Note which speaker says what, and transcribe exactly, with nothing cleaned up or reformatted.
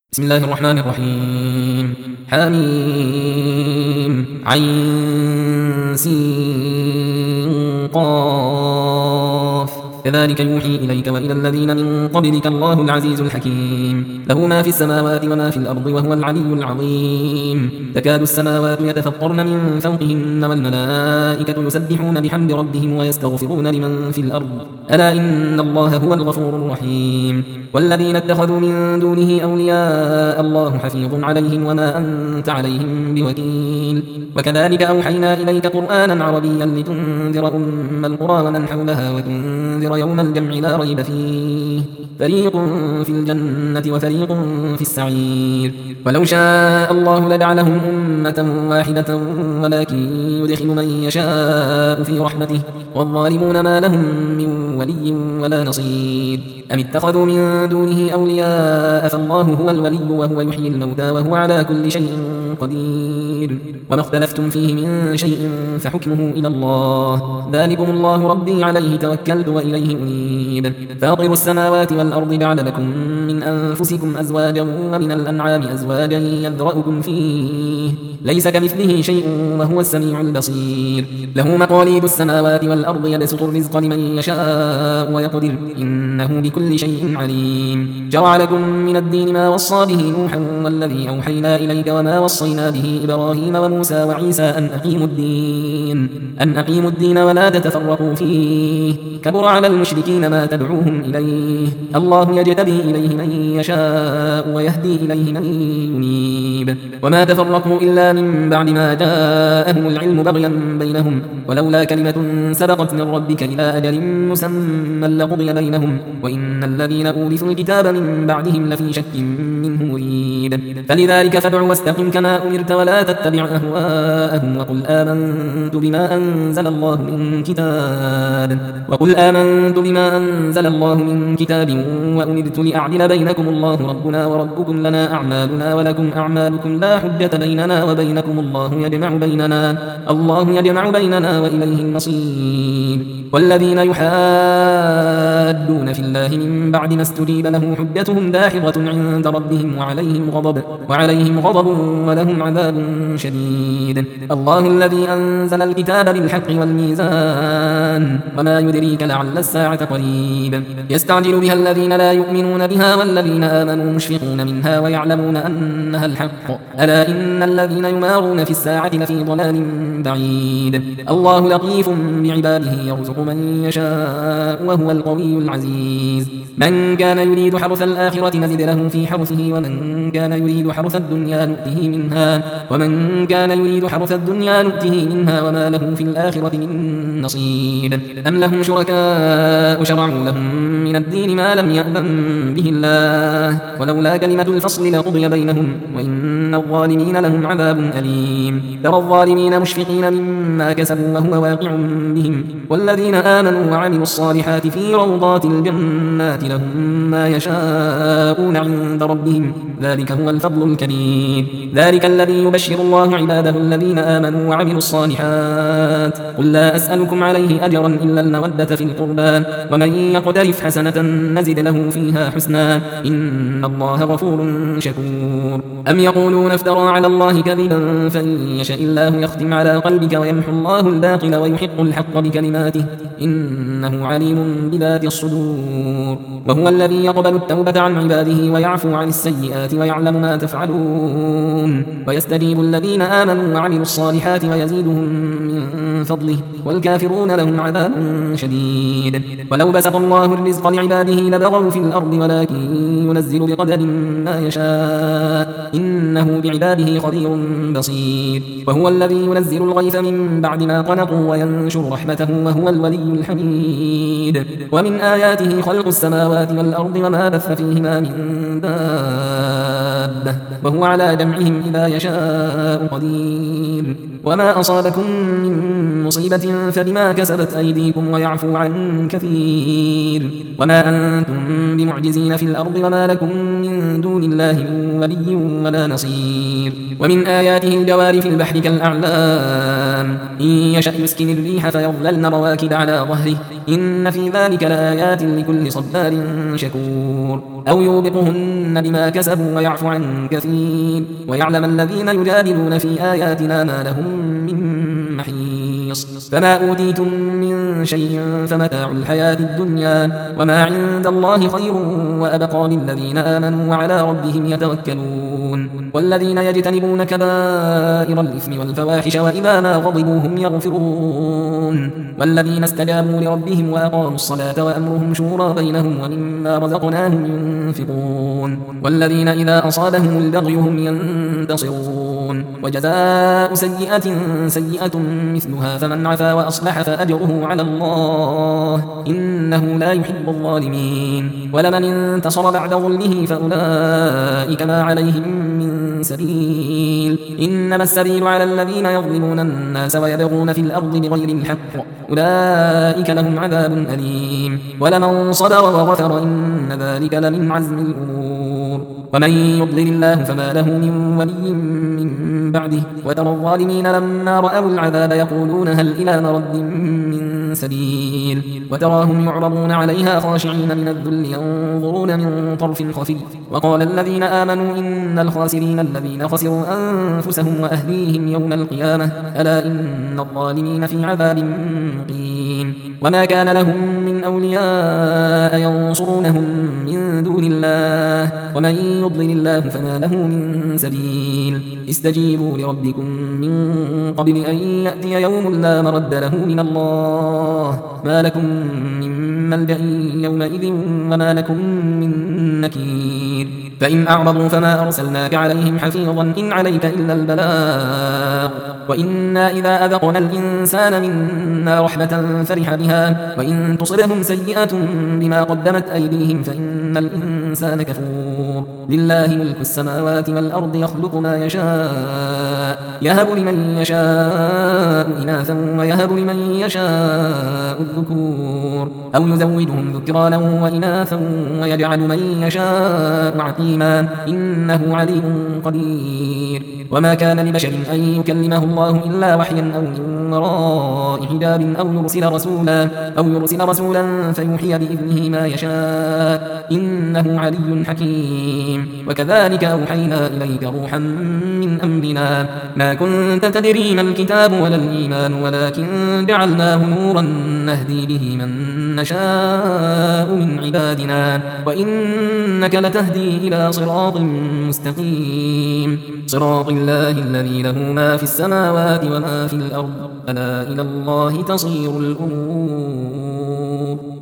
Speaker 1: بسم الله الرحمن الرحيم. حميم عين سين قاف كذلك يوحي إليك وإلى الذين من قبلك الله العزيز الحكيم له ما في السماوات وما في الأرض وهو العلي العظيم. تكاد السماوات يتفطرن من فوقهن والملائكة يسبحون بحمد ربهم ويستغفرون لمن في الأرض ألا إن الله هو الغفور الرحيم. والذين اتخذوا من دونه أولياء الله حفيظ عليهم وما أنت عليهم بوكيل. وكذلك أوحينا إليك قرآنا عربيا لتنذر أم القرى ومن حولها وتنذر يوم الجمع لا ريب فيه فريق في الجنة وفريق في السعير. ولو شاء الله لجعلهم أمة واحدة ولكن يدخل من يشاء في رحمته والظالمون ما لهم من ولي ولا نصير. أم اتخذوا من دونه أولياء فالله هو الولي وهو يحيي الموتى وهو على كل شيء قدير. وما اختلفتم فيه من شيء فحكمه إلى الله ذلكم الله ربي عليه توكلت وإليه أنيب. فاطر السماوات والأرض جعل لكم من أنفسكم أزواجا ومن الأنعام أزواجا يذرأكم فيه ليس كمثله شيء وهو السميع البصير. له مقاليد السماوات والأرض يبسط الرزق لمن يشاء ويقدر إنه بكل شيء عليم. شرع لكم من الدين ما وصى به نوحا والذي أوحينا إليك وما وصينا به إبراهيم وموسى وعيسى أن أقيموا الدين أن أقيموا الدين ولا تتفرقوا فيه كبر على المشركين ما تدعوهم إليه الله يجتبي إليه من يشاء ويهدي إليه من ينيب. وما تفرقوا إلا من بعد ما جاءهم العلم بغيا بينهم ولولا كلمة سبقت من ربك إلى أجل مسمى لقضي بينهم وإن الذين أورثوا الكتاب من بعدهم لفي شك منه مريب. فلذلك فادع واستقم كما أمرت ولا تتبع أهواءهم وقل آمنت بما أنزل الله من كتاب وقل آمنت بما أنزل الله من كتاب وأمرت لأعدل بينكم الله ربنا وربكم لنا أعمالنا ولكم أعمالكم لا حجة بيننا وبينكم الله يجمع بيننا الله يجمع بيننا وإليه المصير. والذين يحادون في الله من بعد ما استجيب له حجتهم داحضة عند ربهم وعليهم غضب وعليهم غضب ولهم عذاب شديد. الله الذي أنزل الكتاب بالحق والميزان وما يدريك لعل الساعة قريب. يستعجل بها الذين لا يؤمنون بها والذين آمنوا مشفقون منها ويعلمون أنها الحق ألا إن الذين يمارون في الساعة لفي ضلال بعيد. الله لطيف بعباده يرزق من يشاء وهو القوي العزيز. من كان يريد حرث الآخرة نزد له في حرثه ومن كان يريد حرث الدنيا نؤته منها ومن كان يريد حرث الدنيا نؤته منها وما له في الآخرة من نصيب. أم لهم شركاء شرعوا لهم من الدين ما لم يأذن به الله ولولا كلمة الفصل لقضي بينهم وإن الظالمين لهم عذاب أليم. ترى الظالمين مشفقين مما كسبوا وهو واقع بهم والذين آمنوا وعملوا الصالحات في روضات الجنات لهم ما يشاءون عند ربهم ذلك هو الفضل الكبير. ذلك الذي يبشر الله عباده الذين آمنوا وعملوا الصالحات قل لا أسألكم عليه أجرا إلا المودة في القربى ومن يقترف حسنة نزد له فيها حسنا إن الله غفور شكور. أم يقولون افترى على الله كذبا فإن يشاء الله يختم على قلبك ويمحو الله الباطل ويحق الحق بكلماته إنه عليم بذات الصدور. وهو الذي يقبل التوبة عن عباده ويعفو عن السيئات ويعلم ما تفعلون ويستجيب الذين آمنوا وعملوا الصالحات ويزيدهم من فضله والكافرون لهم عذاب شديد. ولو بسط الله الرزق لعباده لبغوا في الأرض ولكن ينزل بقدر ما يشاء إنه بعباده خبير بصير. وهو الذي ينزل الغيث من بعد ما قنطوا وينشر رحمته وهو الولي الحميد. ومن آياته خلق السماوات والأرض وما بث فيهما من دابة وهو على جمعهم إذا يشاء قدير. وما أصابكم من مصيبة فبما كسبت أيديكم ويعفو عن كثير. وما أنتم بمعجزين في الأرض وما لكم من دون الله من ولي ولا نصير. ومن آياته الجوار في البحر كالأعلام إن يشأ يسكن الريح فيظللن رواكد على ظهره إن في ذلك لآيات لكل صبار شكور. أو يوبقهن بما كسبوا ويعفو عن كثير ويعلم الذين يجادلون في آياتنا ما لهم من محيص. فما أوتيتم من شيء فمتاع الحياة الدنيا وما عند الله خير وأبقى للذين آمنوا وعلى ربهم يتوكلون. والذين يجتنبون كبائر الإثم والفواحش وإذا ما غضبوا هم يغفرون. والذين استجابوا لربهم وأقاموا الصلاة وأمرهم شورى بينهم ومما رزقناهم ينفقون. والذين إذا أصابهم البغي هم ينتصرون. وجزاء سيئة سيئة مثلها فمن عفا وأصلح فأجره على الله إنه لا يحب الظالمين. ولمن انتصر بعد ظلمه فأولئك ما عليهم من سبيل إنما السبيل على الذين يظلمون الناس ويبغون في الأرض بغير الحق أولئك لهم عذاب أليم. ولمن صبر وغفر إن ذلك لمن عزم الأمور. ومن يضلل الله فما له من ولي من بعده. وترى الظالمين لما رأوا العذاب يقولون هل إلى مرد من سبيل وتراهم يعرضون عليها خاشعين من الذل ينظرون من طرف خفي. وقال الذين آمنوا إن الخاسرين الذين خسروا أنفسهم وأهليهم يوم القيامة ألا إن الظالمين في عذاب مقيم. وما كان لهم من أولياء ينصرونهم من دون الله ومن يضلل الله فما له من سبيل. استجيبوا لربكم من قبل أن يأتي يوم لا مرد له من الله ما لكم من ملجأ يومئذ وما لكم من نكير. فإن أعرضوا فما أرسلناك عليهم حفيظا إن عليك إلا البلاغ وإنا إذا أذقنا الإنسان منا رحمة فرح بها وإن تصبهم سيئة بما قدمت أيديهم فإن الإنسان كفور. لله ملك السماوات والأرض يخلق ما يشاء يهب لمن يشاء إناثا ويهب لمن يشاء الذكور أو يزودهم ذكرانا وإناثا ويجعل من يشاء عقيما إنه عليم قدير. وما كان لبشر أن يكلمه الله إلا وحيا أو من وراء حجاب أو يرسل رسولا أو يرسل رسولا فيوحي بإذنه ما يشاء إنه علي حكيم. وكذلك أوحينا إليك روحا من أمرنا ما كنت تدري ما الكتاب ولا الإيمان ولكن جعلناه نورا نهدي به من نشاء من عبادنا وإنك لتهدي إلى صراط مستقيم صراط الله الذي له ما في السماوات وما في الأرض ألا إلى الله تصير الأمور.